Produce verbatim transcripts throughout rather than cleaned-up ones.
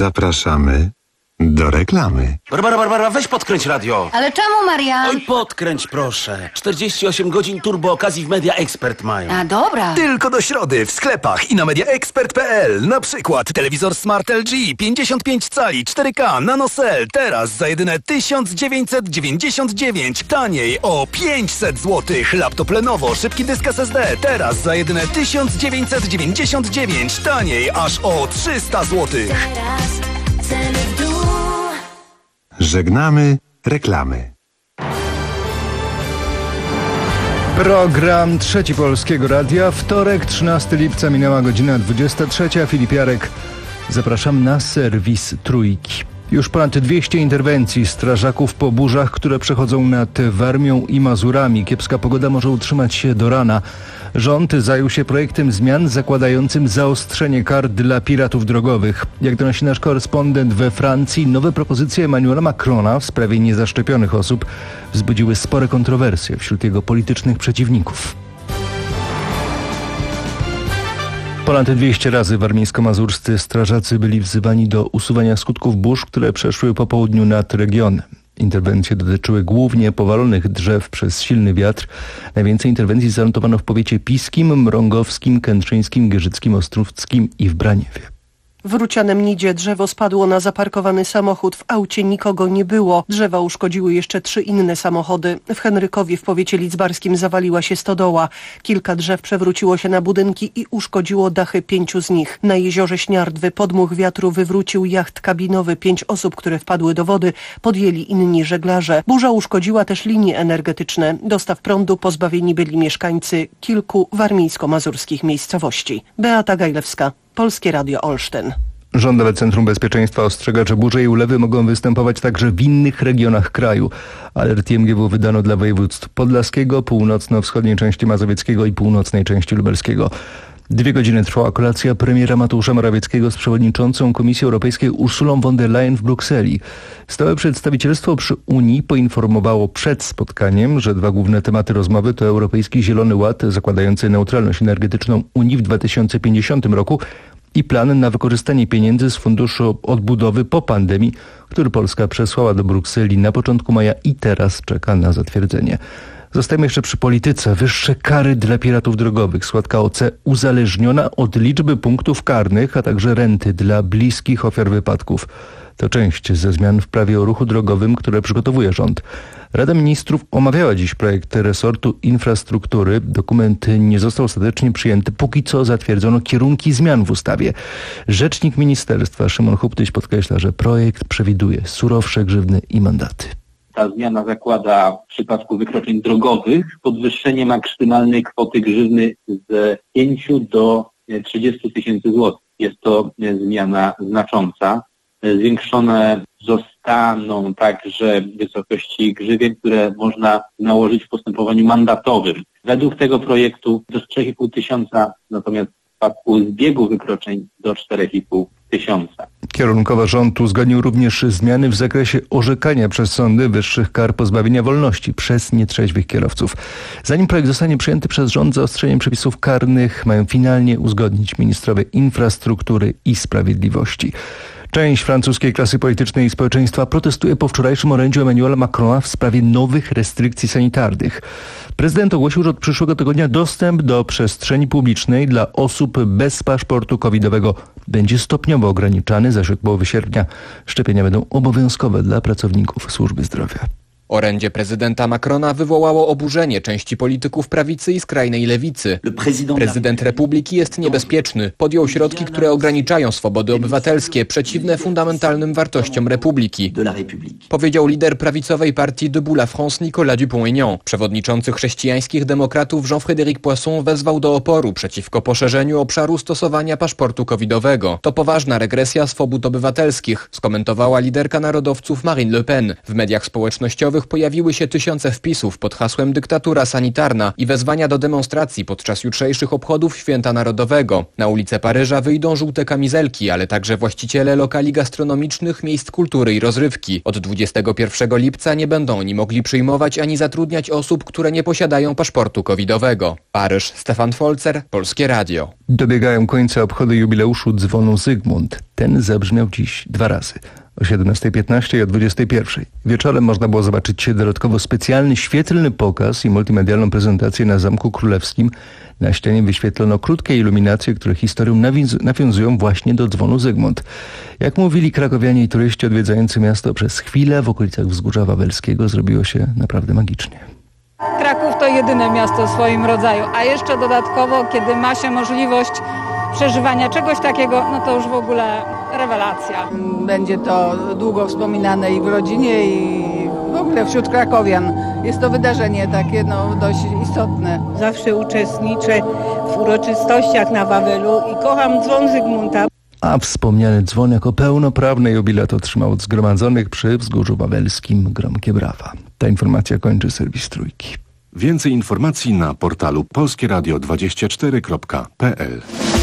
Zapraszamy do reklamy. Barbara, Barbara, weź podkręć radio. Ale czemu, Marian? Oj, podkręć proszę. czterdzieści osiem godzin turbo okazji w Media Expert mają. A dobra. Tylko do środy w sklepach i na media expert kropka p l. Na przykład telewizor Smart L G pięćdziesiąt pięć cali cztery K NanoCell teraz za jedyne tysiąc dziewięćset dziewięćdziesiąt dziewięć. Taniej o pięćset złotych. Laptop Lenovo szybki dysk S S D teraz za jedyne tysiąc dziewięćset dziewięćdziesiąt dziewięć. Taniej aż o trzysta złotych. Żegnamy reklamy. Program Trzeci Polskiego Radia. Wtorek, trzynastego lipca, minęła godzina dwudziesta trzecia. Filip Jarek. Zapraszam na serwis Trójki. Już ponad dwieście interwencji strażaków po burzach, które przechodzą nad Warmią i Mazurami. Kiepska pogoda może utrzymać się do rana. Rząd zajął się projektem zmian zakładającym zaostrzenie kar dla piratów drogowych. Jak donosi nasz korespondent we Francji, nowe propozycje Emmanuela Macrona w sprawie niezaszczepionych osób wzbudziły spore kontrowersje wśród jego politycznych przeciwników. Ponad dwieście razy warmińsko-mazurscy strażacy byli wzywani do usuwania skutków burz, które przeszły po południu nad regionem. Interwencje dotyczyły głównie powalonych drzew przez silny wiatr. Najwięcej interwencji zanotowano w powiecie piskim, mrągowskim, kętrzyńskim, gierzyckim, ostrówskim i w Braniewie. W Rucianem-Nidzie drzewo spadło na zaparkowany samochód. W aucie nikogo nie było. Drzewa uszkodziły jeszcze trzy inne samochody. W Henrykowie w powiecie lidzbarskim zawaliła się stodoła. Kilka drzew przewróciło się na budynki i uszkodziło dachy pięciu z nich. Na jeziorze Śniardwy podmuch wiatru wywrócił jacht kabinowy. Pięć osób, które wpadły do wody, podjęli inni żeglarze. Burza uszkodziła też linie energetyczne. Dostaw prądu pozbawieni byli mieszkańcy kilku warmińsko-mazurskich miejscowości. Beata Gajlewska, Polskie Radio Olsztyn. Rządowe Centrum Bezpieczeństwa ostrzega, że burze i ulewy mogą występować także w innych regionach kraju. Alert I M G W wydano dla województw podlaskiego, północno-wschodniej części mazowieckiego i północnej części lubelskiego. Dwie godziny trwała kolacja premiera Mateusza Morawieckiego z przewodniczącą Komisji Europejskiej Ursulą von der Leyen w Brukseli. Stałe przedstawicielstwo przy Unii poinformowało przed spotkaniem, że dwa główne tematy rozmowy to Europejski Zielony Ład zakładający neutralność energetyczną Unii w dwa tysiące pięćdziesiątym roku i plan na wykorzystanie pieniędzy z Funduszu Odbudowy po pandemii, który Polska przesłała do Brukseli na początku maja i teraz czeka na zatwierdzenie. Zostajemy jeszcze przy polityce. Wyższe kary dla piratów drogowych. Składka O C uzależniona od liczby punktów karnych, a także renty dla bliskich ofiar wypadków. To część ze zmian w prawie o ruchu drogowym, które przygotowuje rząd. Rada Ministrów omawiała dziś projekt resortu infrastruktury. Dokument nie został ostatecznie przyjęty. Póki co zatwierdzono kierunki zmian w ustawie. Rzecznik ministerstwa Szymon Huptyś podkreśla, że projekt przewiduje surowsze grzywny i mandaty. Ta zmiana zakłada w przypadku wykroczeń drogowych podwyższenie maksymalnej kwoty grzywny z pięciu do trzydziestu tysięcy złotych. Jest to zmiana znacząca. Zwiększone zostaną także wysokości grzywien, które można nałożyć w postępowaniu mandatowym. Według tego projektu do trzech i pół tysiąca, natomiast w przypadku zbiegu wykroczeń do czterech i pół tysiąca. Kierunkowo rząd uzgodnił również zmiany w zakresie orzekania przez sądy wyższych kar pozbawienia wolności przez nietrzeźwych kierowców. Zanim projekt zostanie przyjęty przez rząd, zaostrzeniem przepisów karnych mają finalnie uzgodnić ministrowie infrastruktury i sprawiedliwości. Część francuskiej klasy politycznej i społeczeństwa protestuje po wczorajszym orędziu Emmanuela Macrona w sprawie nowych restrykcji sanitarnych. Prezydent ogłosił, że od przyszłego tygodnia dostęp do przestrzeni publicznej dla osób bez paszportu covidowego będzie stopniowo ograniczany, zaś od połowy sierpnia szczepienia będą obowiązkowe dla pracowników służby zdrowia. Orędzie prezydenta Macrona wywołało oburzenie części polityków prawicy i skrajnej lewicy. Prezydent Republiki jest niebezpieczny. Podjął środki, które ograniczają swobody obywatelskie, przeciwne fundamentalnym wartościom Republiki. Powiedział lider prawicowej partii Debout la France Nicolas Dupont-Aignan. Przewodniczący chrześcijańskich demokratów Jean-Frédéric Poisson wezwał do oporu przeciwko poszerzeniu obszaru stosowania paszportu covidowego. To poważna regresja swobód obywatelskich, skomentowała liderka narodowców Marine Le Pen. W mediach społecznościowych których pojawiły się tysiące wpisów pod hasłem dyktatura sanitarna i wezwania do demonstracji podczas jutrzejszych obchodów Święta Narodowego. Na ulice Paryża wyjdą żółte kamizelki, ale także właściciele lokali gastronomicznych, miejsc kultury i rozrywki. Od dwudziestego pierwszego lipca nie będą oni mogli przyjmować ani zatrudniać osób, które nie posiadają paszportu covidowego. Paryż, Stefan Folzer, Polskie Radio. Dobiegają końca obchody jubileuszu dzwonu Zygmunt. Ten zabrzmiał dziś dwa razy. O siedemnastej piętnaście i o dwudziestej pierwszej. Wieczorem można było zobaczyć dodatkowo specjalny, świetlny pokaz i multimedialną prezentację na Zamku Królewskim. Na ścianie wyświetlono krótkie iluminacje, które historią nawiz- nawiązują właśnie do dzwonu Zygmunt. Jak mówili krakowianie i turyści odwiedzający miasto, przez chwilę w okolicach Wzgórza Wawelskiego zrobiło się naprawdę magicznie. Kraków to jedyne miasto w swoim rodzaju, a jeszcze dodatkowo, kiedy ma się możliwość przeżywania czegoś takiego, no to już w ogóle rewelacja. Będzie to długo wspominane i w rodzinie, i w ogóle wśród krakowian. Jest to wydarzenie takie no, dość istotne. Zawsze uczestniczę w uroczystościach na Wawelu i kocham dzwon Zygmunta. A wspomniany dzwon jako pełnoprawny jubilat otrzymał od zgromadzonych przy Wzgórzu Wawelskim gromkie brawa. Ta informacja kończy serwis Trójki. Więcej informacji na portalu polskie radio dwadzieścia cztery kropka p l.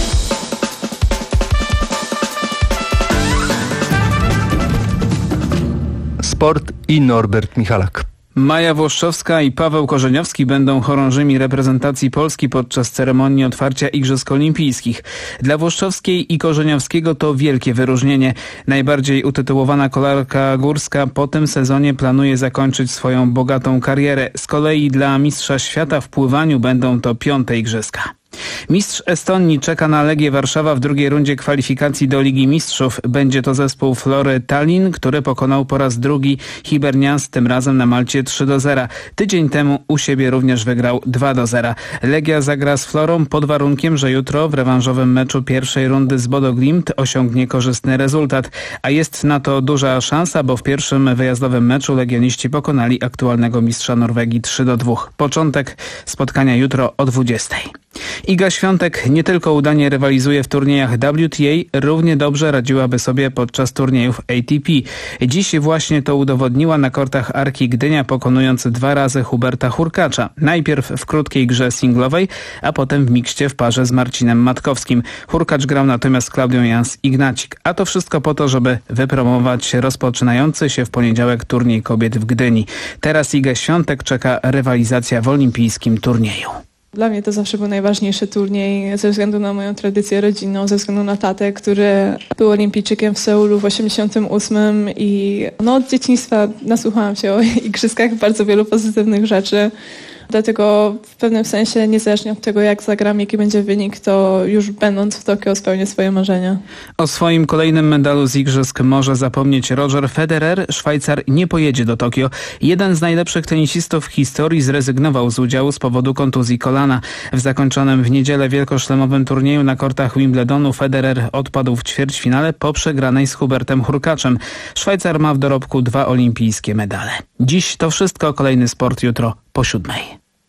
Sport i Norbert Michalak. Maja Włoszczowska i Paweł Korzeniowski będą chorążymi reprezentacji Polski podczas ceremonii otwarcia Igrzysk Olimpijskich. Dla Włoszczowskiej i Korzeniowskiego to wielkie wyróżnienie. Najbardziej utytułowana kolarka górska po tym sezonie planuje zakończyć swoją bogatą karierę. Z kolei dla mistrza świata w pływaniu będą to piąte igrzyska. Mistrz Estonii czeka na Legię Warszawa w drugiej rundzie kwalifikacji do Ligi Mistrzów. Będzie to zespół Flory Tallinn, który pokonał po raz drugi Hibernians, tym razem na Malcie trzy do zera. Tydzień temu u siebie również wygrał dwa do zera. Legia zagra z Florą pod warunkiem, że jutro w rewanżowym meczu pierwszej rundy z Bodo Glimt osiągnie korzystny rezultat. A jest na to duża szansa, bo w pierwszym wyjazdowym meczu legioniści pokonali aktualnego mistrza Norwegii trzy do dwóch. Początek spotkania jutro o dwudziestej. Iga Świątek nie tylko udanie rywalizuje w turniejach W T A, równie dobrze radziłaby sobie podczas turniejów A T P. Dziś właśnie to udowodniła na kortach Arki Gdynia, pokonując dwa razy Huberta Hurkacza. Najpierw w krótkiej grze singlowej, a potem w mikście w parze z Marcinem Matkowskim. Hurkacz grał natomiast z Klaudią Jans-Ignacik. A to wszystko po to, żeby wypromować rozpoczynający się w poniedziałek turniej kobiet w Gdyni. Teraz Igę Świątek czeka rywalizacja w olimpijskim turnieju. Dla mnie to zawsze był najważniejszy turniej ze względu na moją tradycję rodzinną, ze względu na tatę, który był olimpijczykiem w Seulu w osiemdziesiątym ósmym i no, od dzieciństwa nasłuchałam się o igrzyskach bardzo wielu pozytywnych rzeczy. Dlatego w pewnym sensie, niezależnie od tego, jak zagram, jaki będzie wynik, to już będąc w Tokio spełnię swoje marzenia. O swoim kolejnym medalu z igrzysk może zapomnieć Roger Federer. Szwajcar nie pojedzie do Tokio. Jeden z najlepszych tenisistów w historii zrezygnował z udziału z powodu kontuzji kolana. W zakończonym w niedzielę wielkoszlemowym turnieju na kortach Wimbledonu Federer odpadł w ćwierćfinale po przegranej z Hubertem Hurkaczem. Szwajcar ma w dorobku dwa olimpijskie medale. Dziś to wszystko. Kolejny sport jutro po siódmej.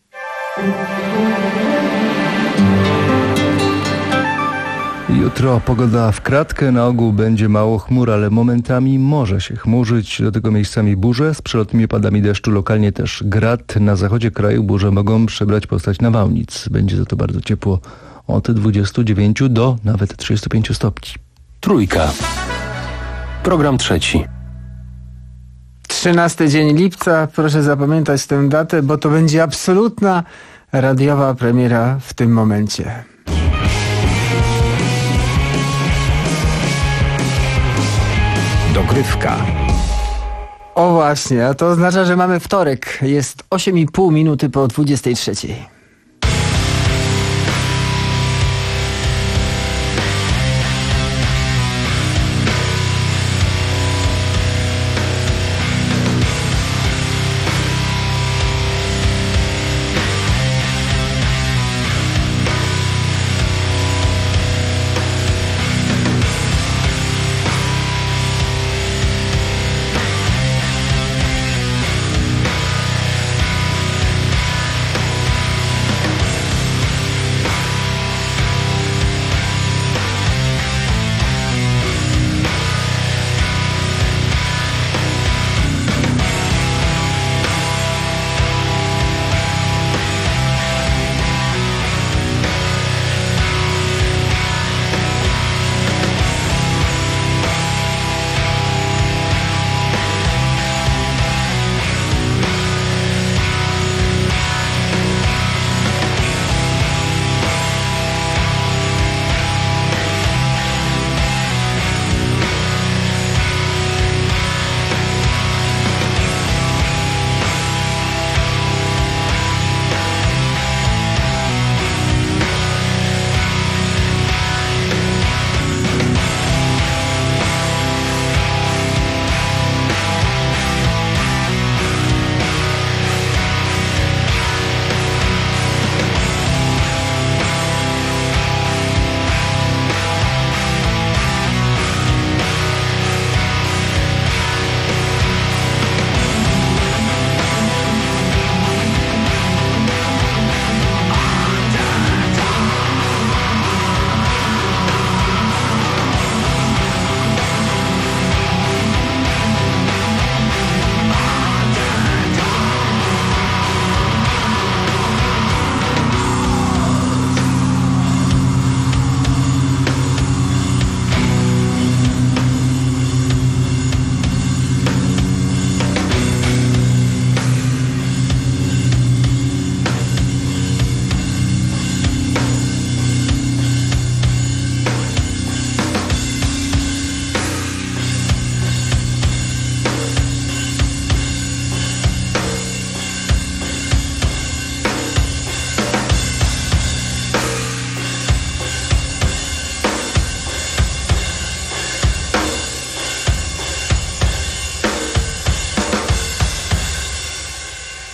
Jutro pogoda w kratkę, na ogół będzie mało chmur, ale momentami może się chmurzyć, do tego miejscami burze, z przelotnymi opadami deszczu, lokalnie też grad. Na zachodzie kraju burze mogą przybrać postać nawałnic. Będzie za to bardzo ciepło, od dwudziestu dziewięciu do nawet trzydziestu pięciu stopni. Trójka. Program trzeci. trzynasty dzień lipca, proszę zapamiętać tę datę, bo to będzie absolutna radiowa premiera w tym momencie. Dogrywka. O właśnie, a to oznacza, że mamy wtorek. Jest osiem i pół minuty po dwudziestej trzeciej.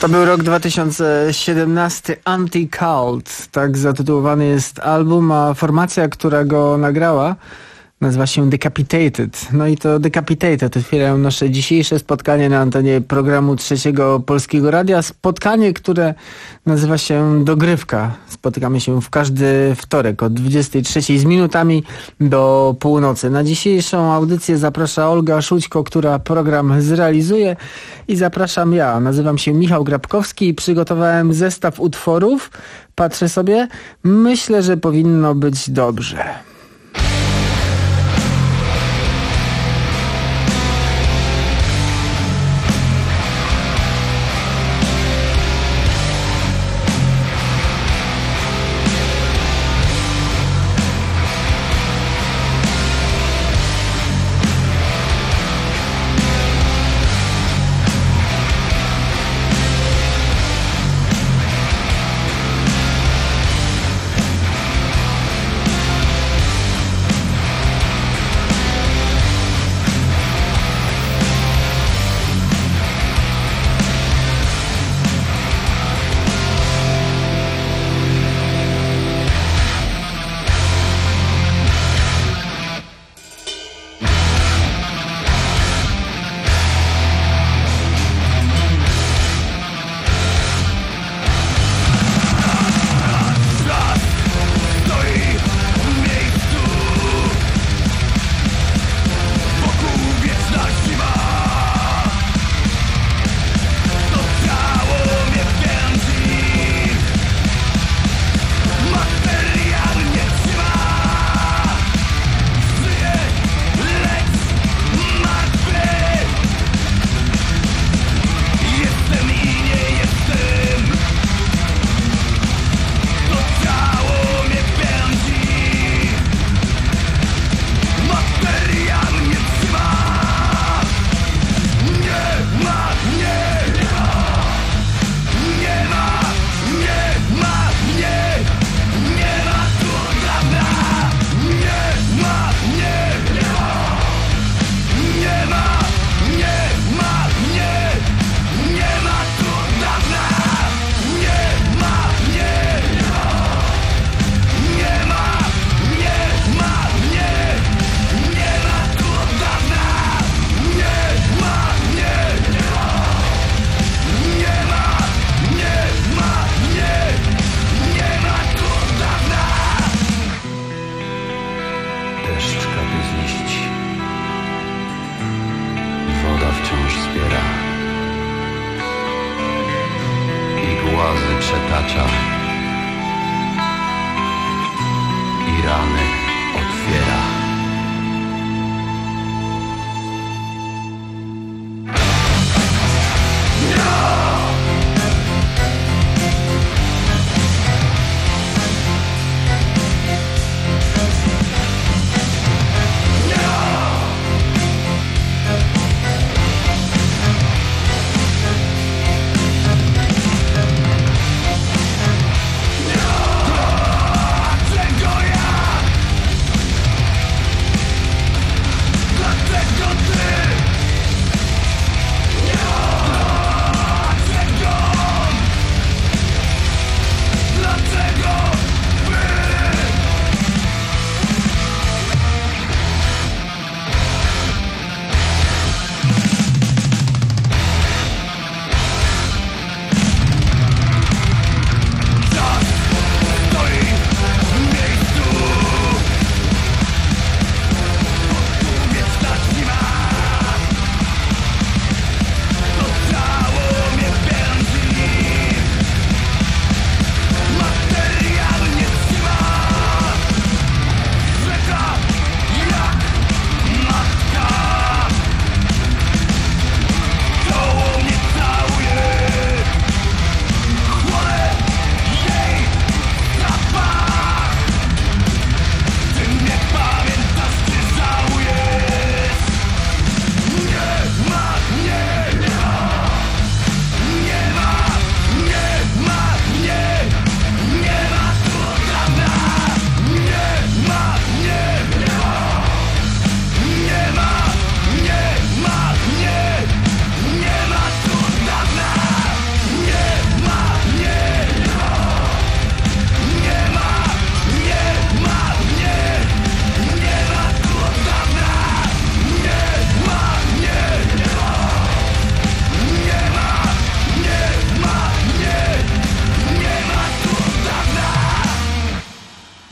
To był rok dwa tysiące siedemnasty, Anti-Cult, tak zatytułowany jest album, a formacja, która go nagrała, nazywa się Decapitated. No i to Decapitated otwierają nasze dzisiejsze spotkanie na antenie programu Trzeciego Polskiego Radia. Spotkanie, które nazywa się Dogrywka. Spotykamy się w każdy wtorek od dwudziestej trzeciej z minutami do północy. Na dzisiejszą audycję zaprasza Olga Szućko, która program zrealizuje, i zapraszam ja. Nazywam się Michał Grabkowski i przygotowałem zestaw utworów. Patrzę sobie. Myślę, że powinno być dobrze.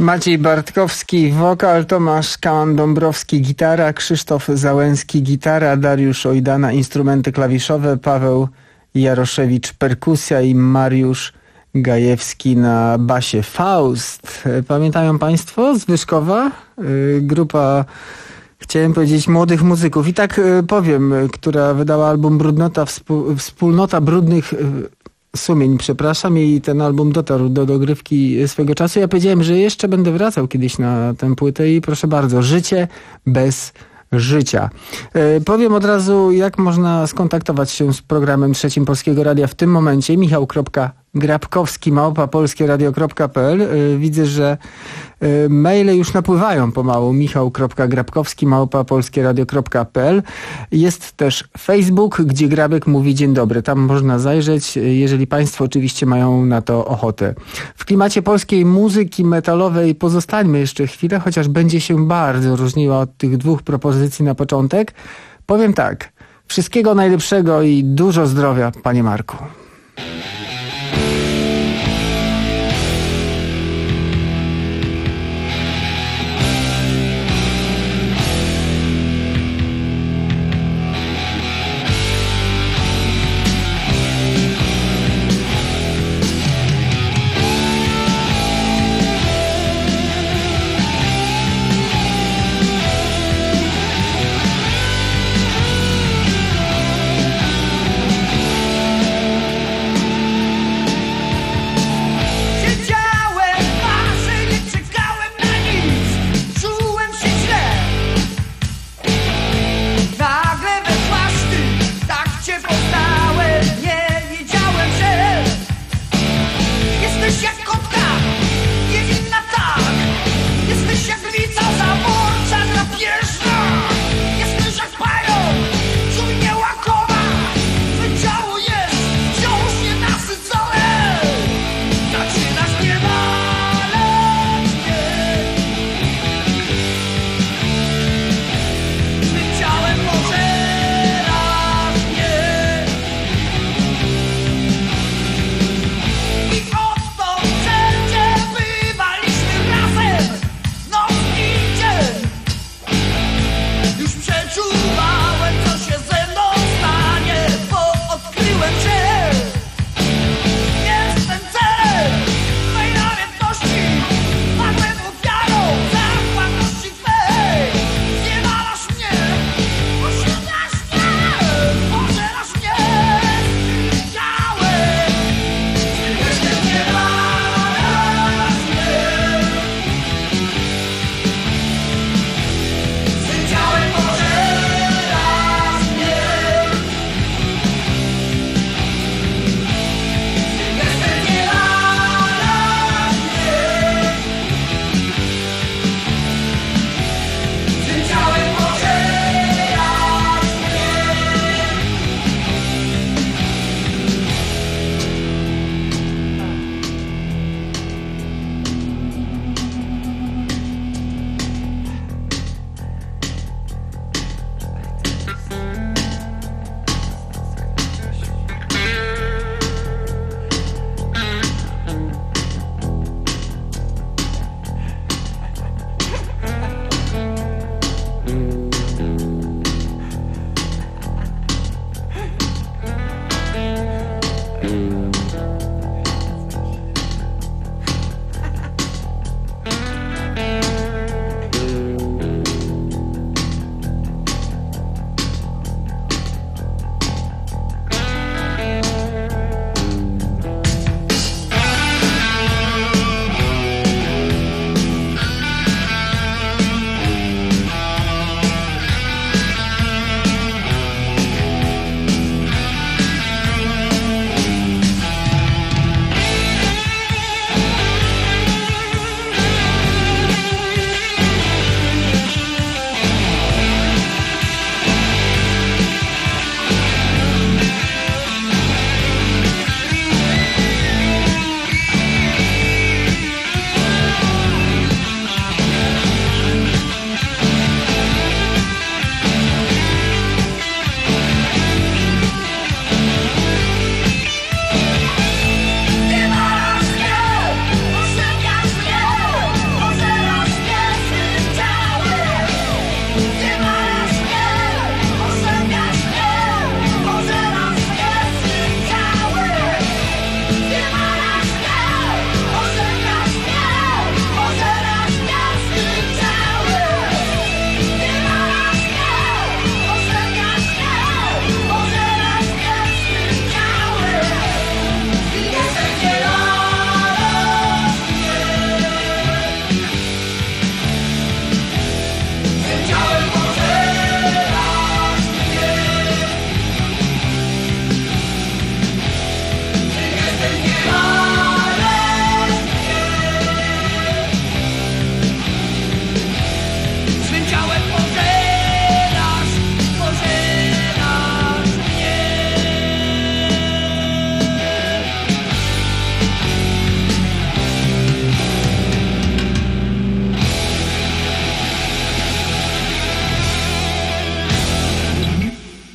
Maciej Bartkowski, wokal, Tomasz Kałan-Dąbrowski, gitara, Krzysztof Załęski, gitara, Dariusz Ojdana, instrumenty klawiszowe, Paweł Jaroszewicz, perkusja i Mariusz Gajewski na basie. Faust. Pamiętają Państwo z Wyszkowa? Grupa, chciałem powiedzieć, młodych muzyków. I tak powiem, która wydała album Brudnota, Wspólnota Brudnych Sumień, przepraszam, i ten album dotarł do dogrywki swego czasu. Ja powiedziałem, że jeszcze będę wracał kiedyś na tę płytę i proszę bardzo, życie bez życia. E, powiem od razu, jak można skontaktować się z programem Trzecim Polskiego Radia w tym momencie. Michał.grabkowski małpa polskieradio kropka p l. E, widzę, że e, maile już napływają pomału. Michał.grabkowski małpa polskieradio kropka p l. Jest też Facebook, gdzie Grabek mówi dzień dobry. Tam można zajrzeć, jeżeli Państwo oczywiście mają na to ochotę. W klimacie polskiej muzyki metalowej pozostańmy jeszcze chwilę, chociaż będzie się bardzo różniła od tych dwóch propozycji na początek. Powiem tak, wszystkiego najlepszego i dużo zdrowia, panie Marku.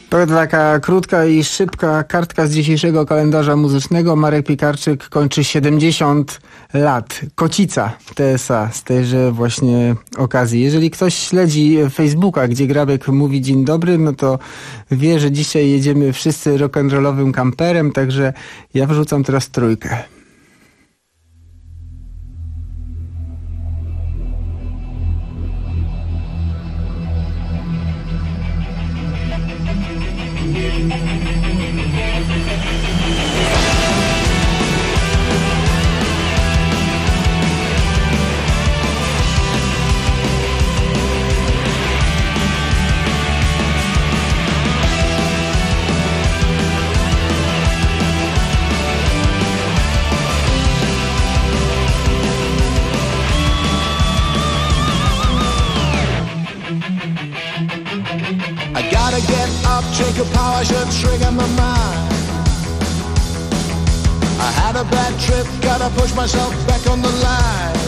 To taka krótka i szybka kartka z dzisiejszego kalendarza muzycznego. Marek Piekarczyk kończy siedemdziesiąt lat. Kocica T S A z tejże właśnie okazji. Jeżeli ktoś śledzi Facebooka, gdzie Grabek mówi dzień dobry, no to wie, że dzisiaj jedziemy wszyscy rock'n'rollowym kamperem, także ja wrzucam teraz trójkę. Take a power should trigger my mind. I had a bad trip, gotta push myself back on the line.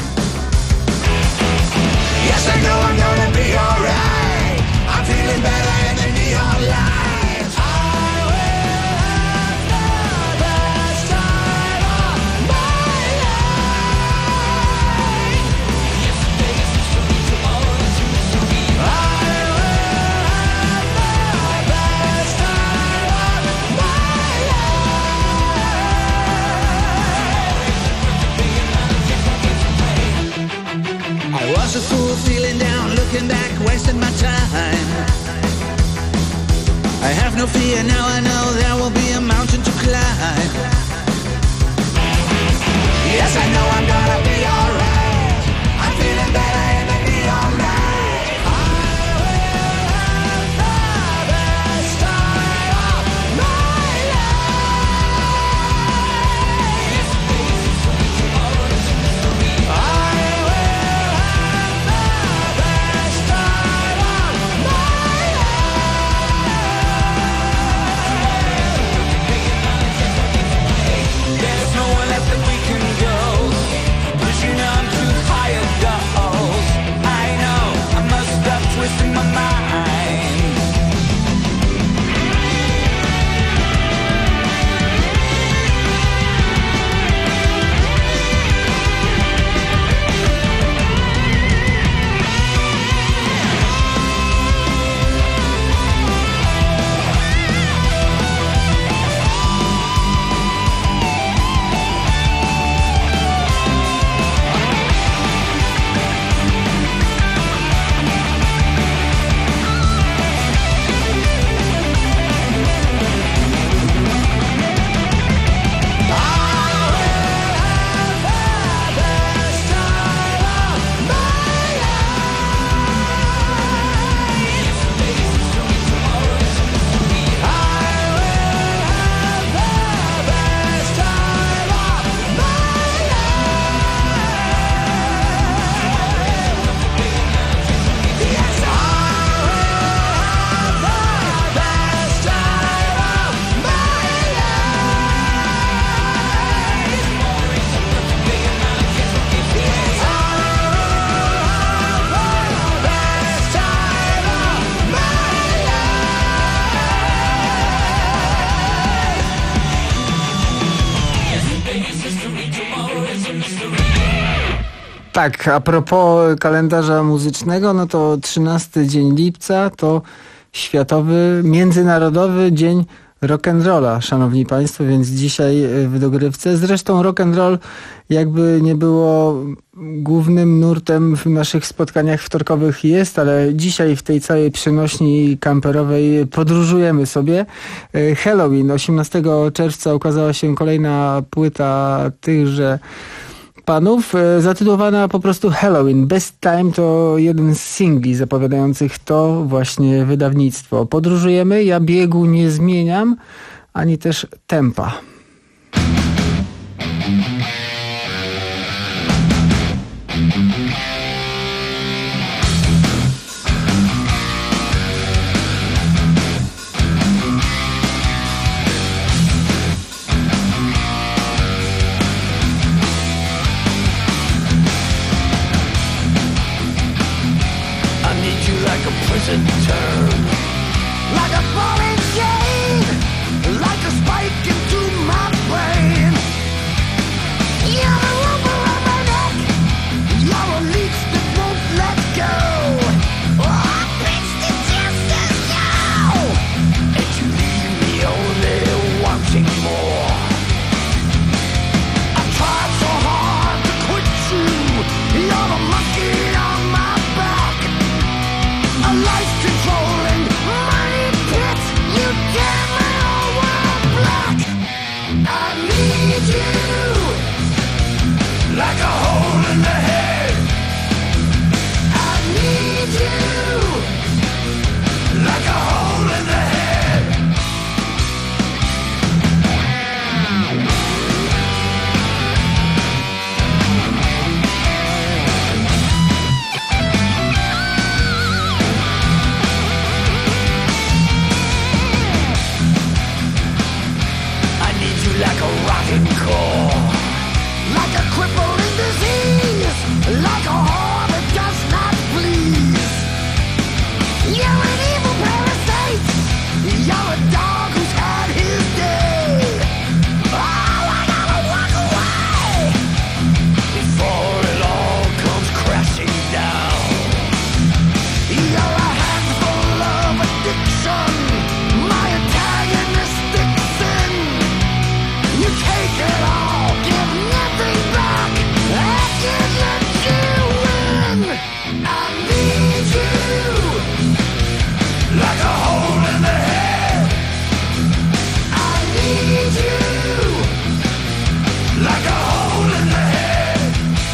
Yes, I know I'm gonna be alright. I'm feeling better in the neon lights. I will have the best time of my life. Yesterday is history, tomorrow is history. I was a fool feeling down, looking back, wasting my time. I have no fear, now I know there will be a mountain to climb. Yes, I know I'm gonna be alright. I'm feeling better in the neon light. I will have the best time of my life. Yesterday is history, tomorrow is mystery. I Tak, a propos kalendarza muzycznego, no to trzynasty dzień lipca to Światowy, Międzynarodowy Dzień Rock'n'Rolla, szanowni państwo, więc dzisiaj w dogrywce. Zresztą rock'n'roll jakby nie było głównym nurtem w naszych spotkaniach wtorkowych jest, ale dzisiaj w tej całej przenośni kamperowej podróżujemy sobie. Halloween, osiemnastego czerwca ukazała się kolejna płyta tychże panów, zatytułowana po prostu Halloween. Best Time to jeden z singli zapowiadających to właśnie wydawnictwo. Podróżujemy, ja biegu nie zmieniam, ani też tempa. like a falling shade, like a spike into my brain. You're the rope around my neck, you're a leech that won't let go. Oh, I pinched it just as now, and you leave me only wanting more. I tried so hard to quit you, you're the monkey on my back, a life controlling money pit, you tear my whole world black. I need you like a hole in the head. I need you like a hole in the head. I need you like a rotten core, like a crippling disease, like a whore that does not please. You're an evil parasite, you're a dog who's had his day. Oh, I gotta walk away before it all comes crashing down. You're a handful of addiction, my antagonistic sin. You take it all, give nothing back, I can't let you win. I need you like a hole in the head. I need you like a hole in the head.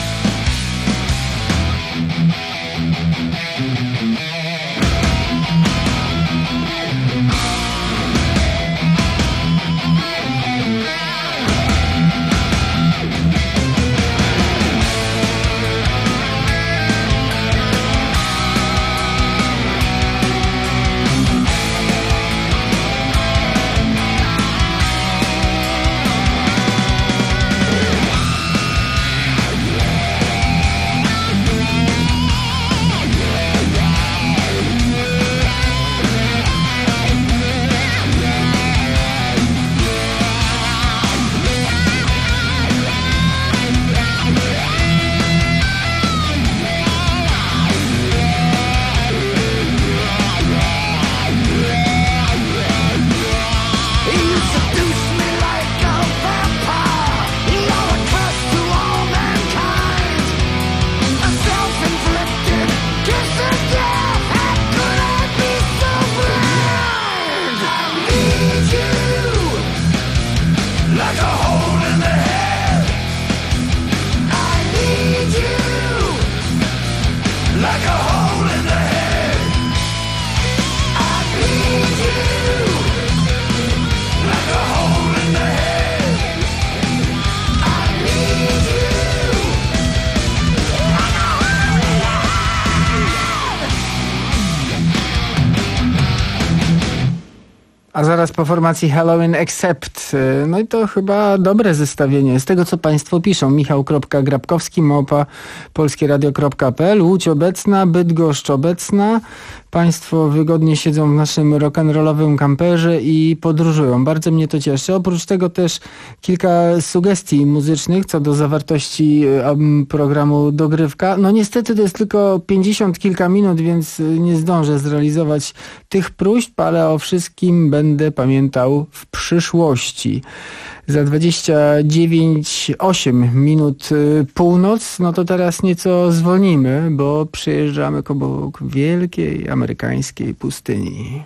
You seduce me like a vampire, you're a curse to all mankind, a self-inflicted kiss of death. How could I be so blind? I need you like a hole in the head. I need you like a hole in the head. I need you like a hole in the head. I need you like a hole in the head. A zaraz po formacji Halloween Accept. No i to chyba dobre zestawienie. Z tego, co państwo piszą. Michał.Grabkowski, małpa polskieradio kropka p l. Łódź obecna, Bydgoszcz obecna. Państwo wygodnie siedzą w naszym rock'n'rollowym kamperze i podróżują. Bardzo mnie to cieszy. Oprócz tego też kilka sugestii muzycznych co do zawartości um, programu Dogrywka. No niestety to jest tylko pięćdziesiąt kilka minut, więc nie zdążę zrealizować tych próśb, ale o wszystkim będę pamiętał w przyszłości. Za dwadzieścia dziewięć osiem minut y, północ, no to teraz nieco zwolnimy, bo przejeżdżamy obok wielkiej amerykańskiej pustyni.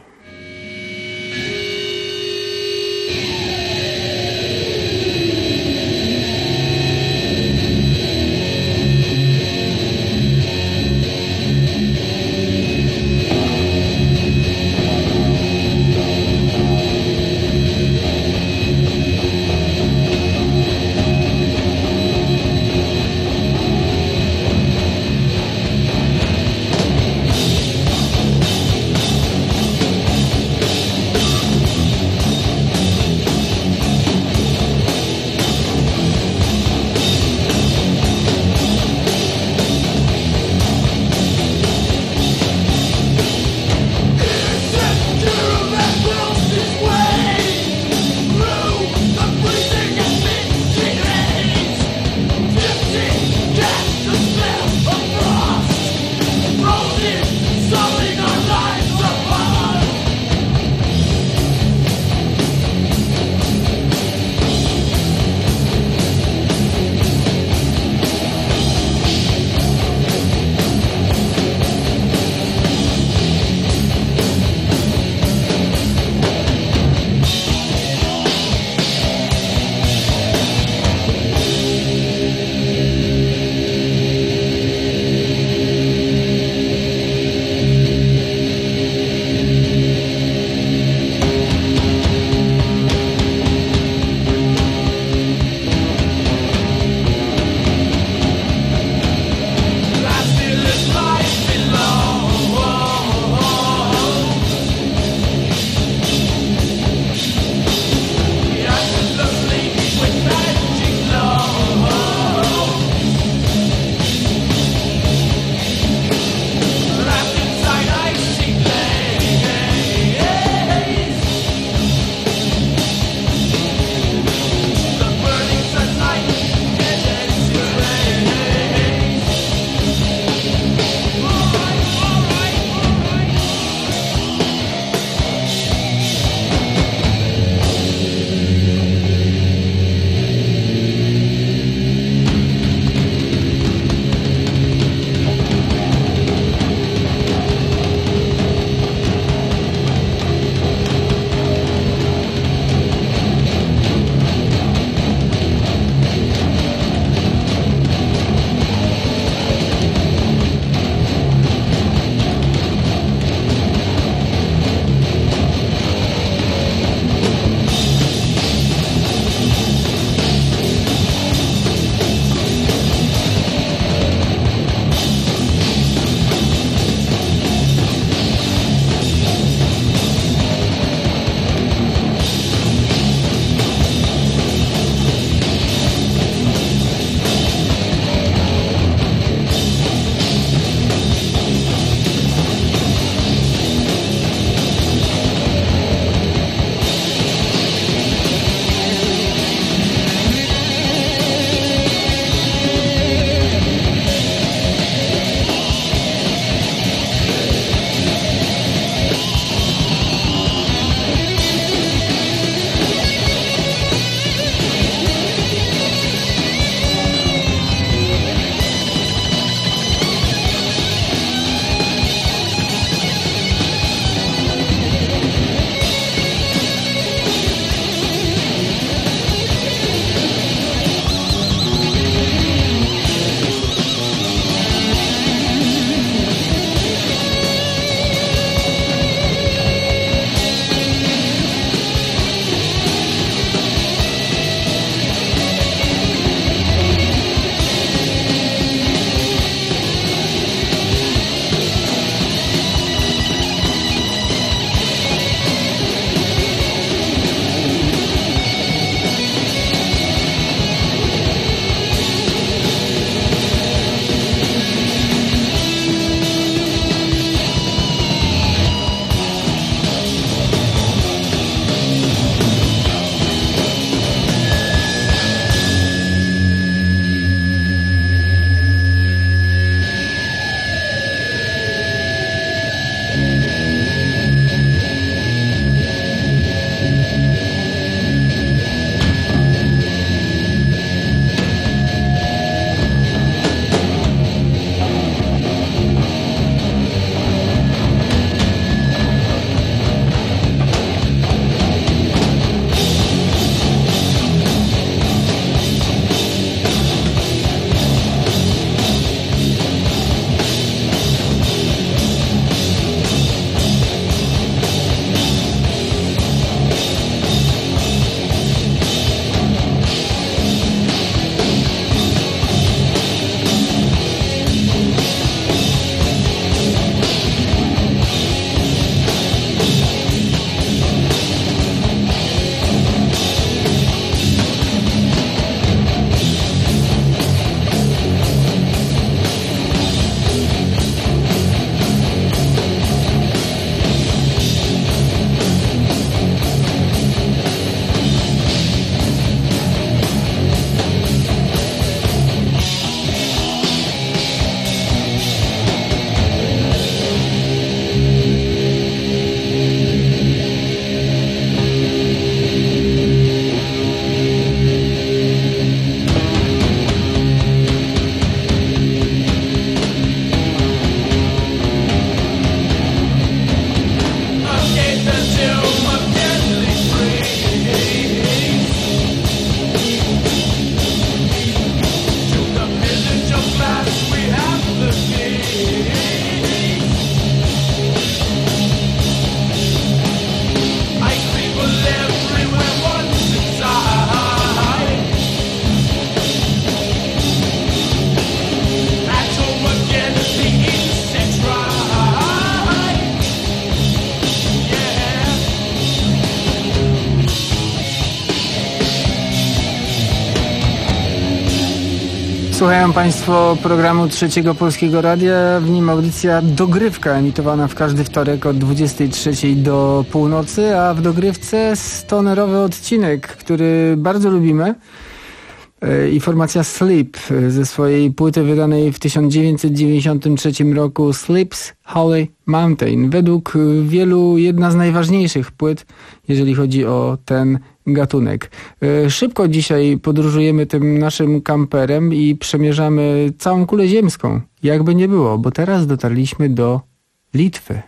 Słuchają Państwo programu Trzeciego Polskiego Radia, w nim audycja Dogrywka, emitowana w każdy wtorek od dwudziestej trzeciej do północy, a w Dogrywce stonerowy odcinek, który bardzo lubimy. I formacja Sleep ze swojej płyty wydanej w tysiąc dziewięćset dziewięćdziesiątym trzecim roku, Sleep's Holy Mountain. Według wielu jedna z najważniejszych płyt, jeżeli chodzi o ten gatunek. Szybko dzisiaj podróżujemy tym naszym kamperem i przemierzamy całą kulę ziemską. Jakby nie było, bo teraz dotarliśmy do Litwy.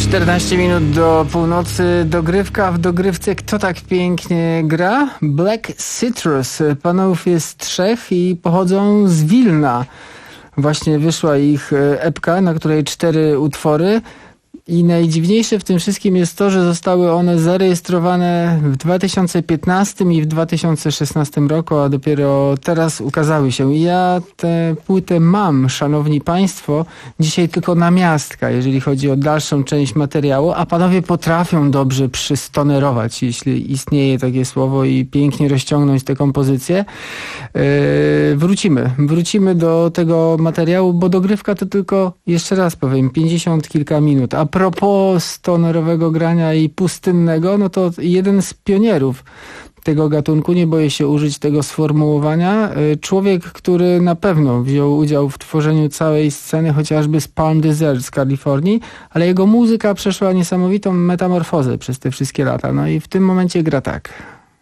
czternaście minut do północy, dogrywka w dogrywce. Kto tak pięknie gra? Black Citrus. Panów jest trzech i pochodzą z Wilna. Właśnie wyszła ich epka, na której cztery utwory. I najdziwniejsze w tym wszystkim jest to, że zostały one zarejestrowane w dwa tysiące piętnastym i w dwa tysiące szesnastym roku, a dopiero teraz ukazały się. I ja tę płytę mam, szanowni państwo, dzisiaj tylko namiastka, jeżeli chodzi o dalszą część materiału, a panowie potrafią dobrze przystonerować, jeśli istnieje takie słowo, i pięknie rozciągnąć tę kompozycję. Yy, wrócimy, wrócimy do tego materiału, bo dogrywka to tylko, jeszcze raz powiem, pięćdziesiąt kilka minut. A propos stonerowego grania i pustynnego, no to jeden z pionierów tego gatunku, nie boję się użyć tego sformułowania, człowiek, który na pewno wziął udział w tworzeniu całej sceny, chociażby z Palm Desert z Kalifornii, ale jego muzyka przeszła niesamowitą metamorfozę przez te wszystkie lata. No i w tym momencie gra tak.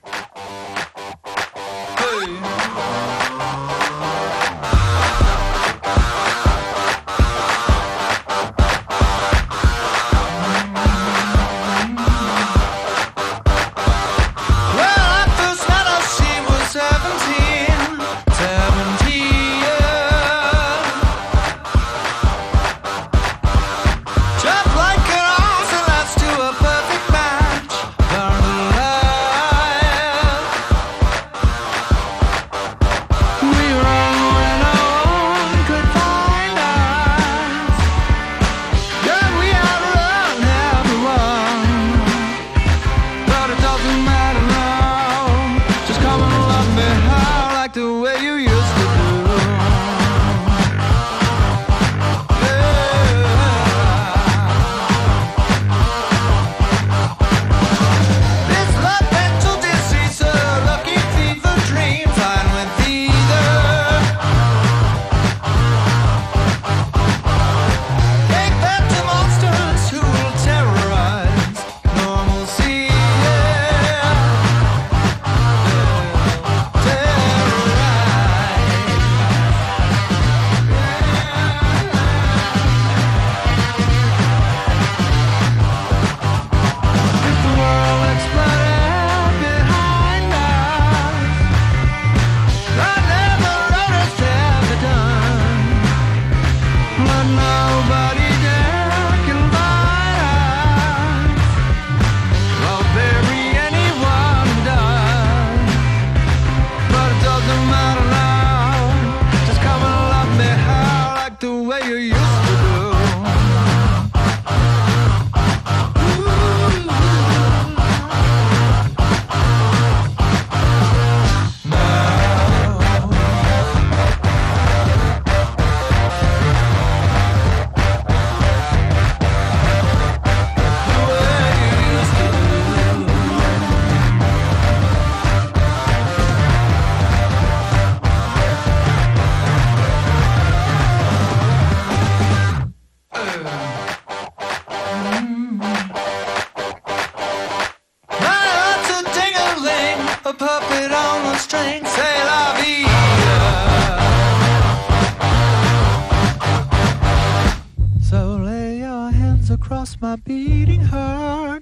Across my beating heart.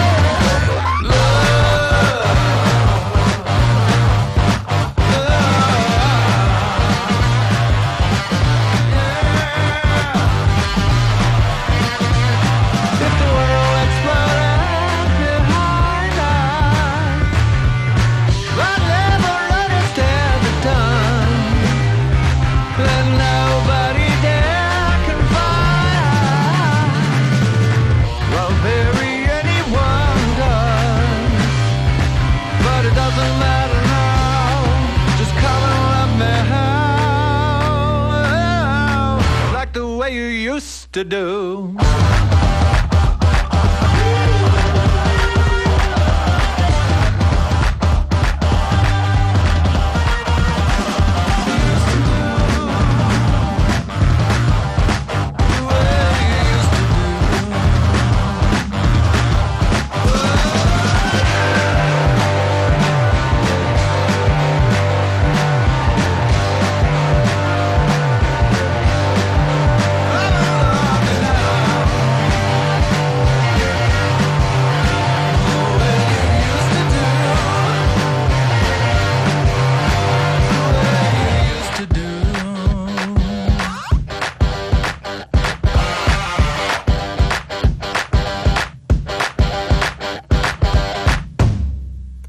To do.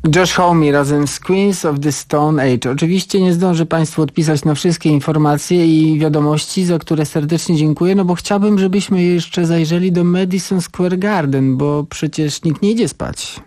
Josh Homme razem z Queens of the Stone Age. Oczywiście nie zdążę Państwu odpisać na wszystkie informacje i wiadomości, za które serdecznie dziękuję, no bo chciałbym, żebyśmy jeszcze zajrzeli do Madison Square Garden, bo przecież nikt nie idzie spać.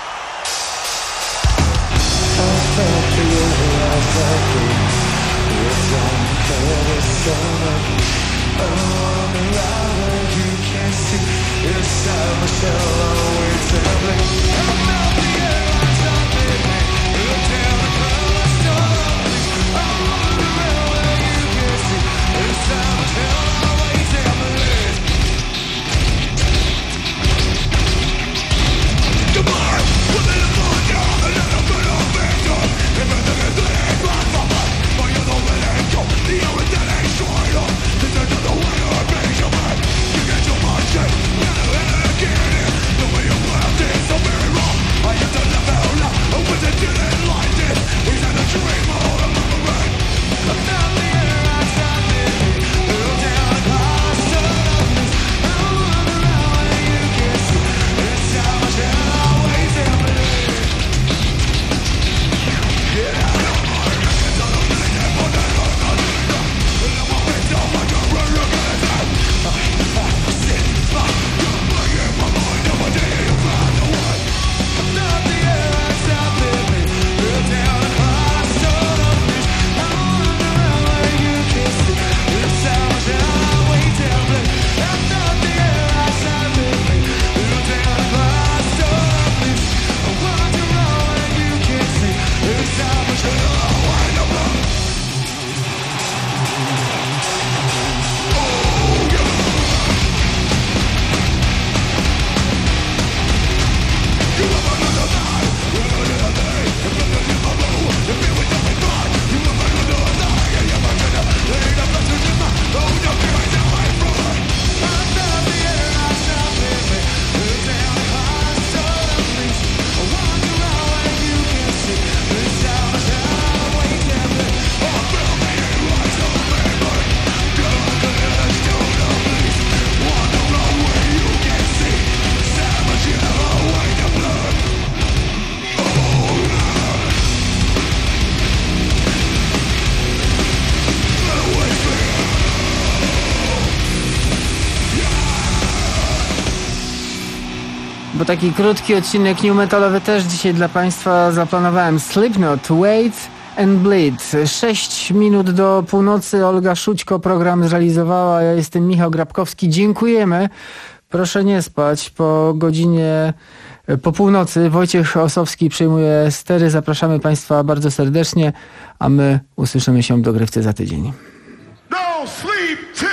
Bo taki krótki odcinek new metalowy też dzisiaj dla Państwa zaplanowałem. Slipknot, Wait and Bleed. Sześć minut do północy. Olga Szućko program zrealizowała. Ja jestem Michał Grabkowski. Dziękujemy. Proszę nie spać. Po godzinie, po północy Wojciech Osowski przejmuje stery. Zapraszamy Państwa bardzo serdecznie, a my usłyszymy się w dogrywce za tydzień. No sleep till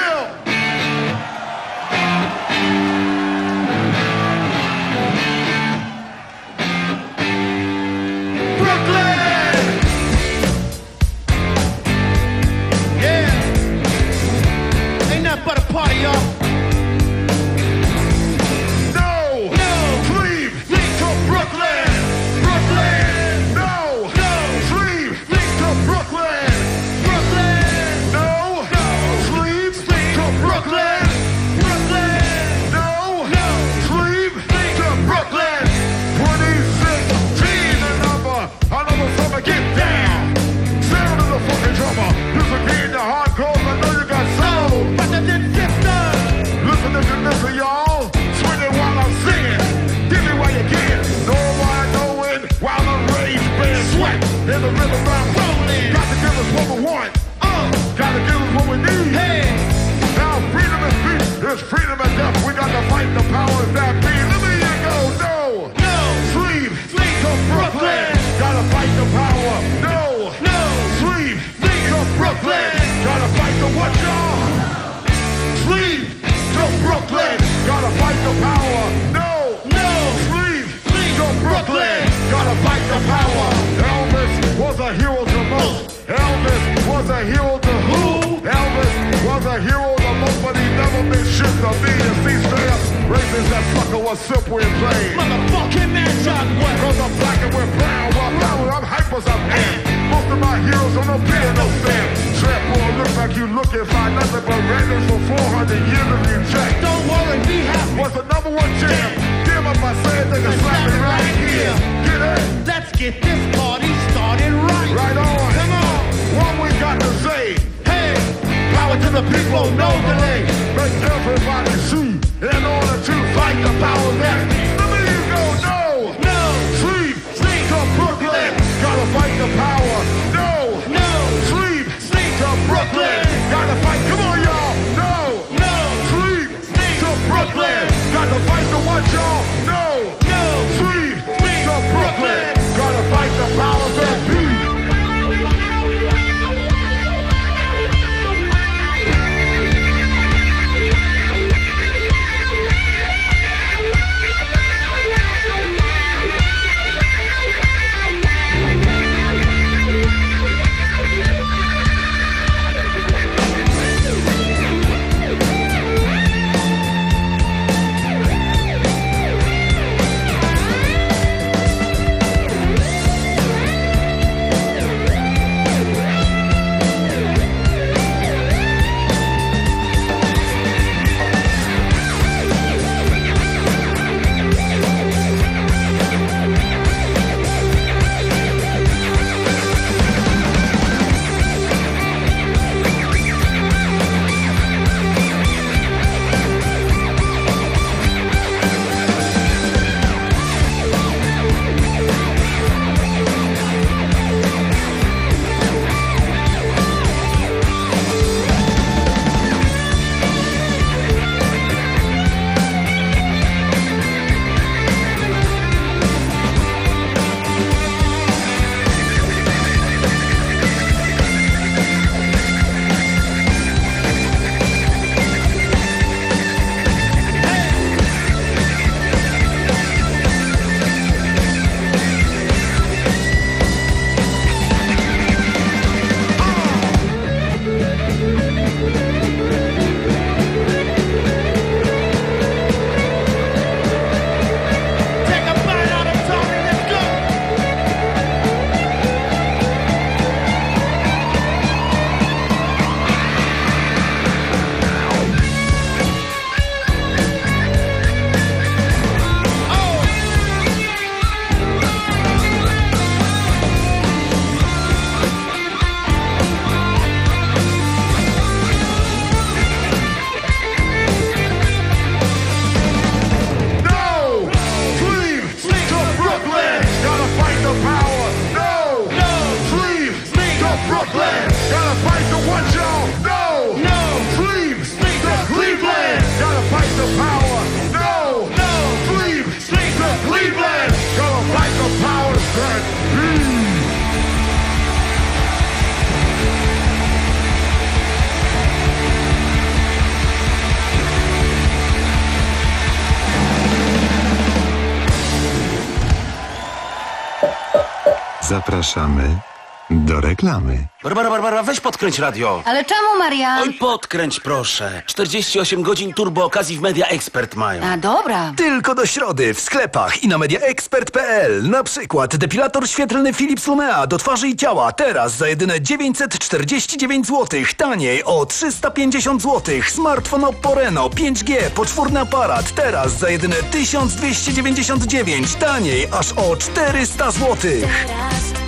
freedom and death, we got to fight the powers that be. Let me hear you go, no, no, sleep, sleep to Brooklyn, gotta fight the power, no, no, sleep, sleep to Brooklyn, gotta fight the what y'all? Sleep to Brooklyn, gotta fight the power, no, no, sleep, sleep to Brooklyn, gotta fight the power. Elvis was a hero to most, Elvis was a hero to who? Elvis was a hero to most, but he never meant shit to me. And see straight up, racist that sucker was simple and plain. Motherfucking man, John West. Cause I'm black and we're brown, while power, I'm hype as I'm am. Most of my heroes don't appear no stand. Trap boy looks like you looking for nothing but randoms for four hundred years if you check. Don't worry, be happy. What's the number one jam? Damn if I say it, they can slap it right here. Get it? Let's get get this party started right. Right on. Come on. What we got to say? Hey, power to the people, no delay. Make everybody see in order to fight the power that. Let me go. No. No. Sleep. Sleep to Brooklyn. Gotta fight the power. No. No. Sleep. Sleep to Brooklyn. Gotta fight. Come on, y'all. No. No. Sleep. Sleep to Brooklyn. Gotta fight the what, y'all? No. No. Sleep. Sleep to Brooklyn. Gotta fight the power that be. Zapraszamy do reklamy. Barbara, Barbara, weź podkręć radio. Ale czemu, Marian? Oj, podkręć proszę. czterdzieści osiem godzin turbo okazji w Media Expert mają. A dobra. Tylko do środy w sklepach i na media expert kropka p l. Na przykład depilator świetlny Philips Lumea do twarzy i ciała teraz za jedyne dziewięćset czterdzieści dziewięć złotych. Taniej o trzysta pięćdziesiąt złotych. Smartfon Oppo Reno pięć G, poczwórny aparat teraz za jedyne tysiąc dwieście dziewięćdziesiąt dziewięć. Taniej aż o czterysta złotych.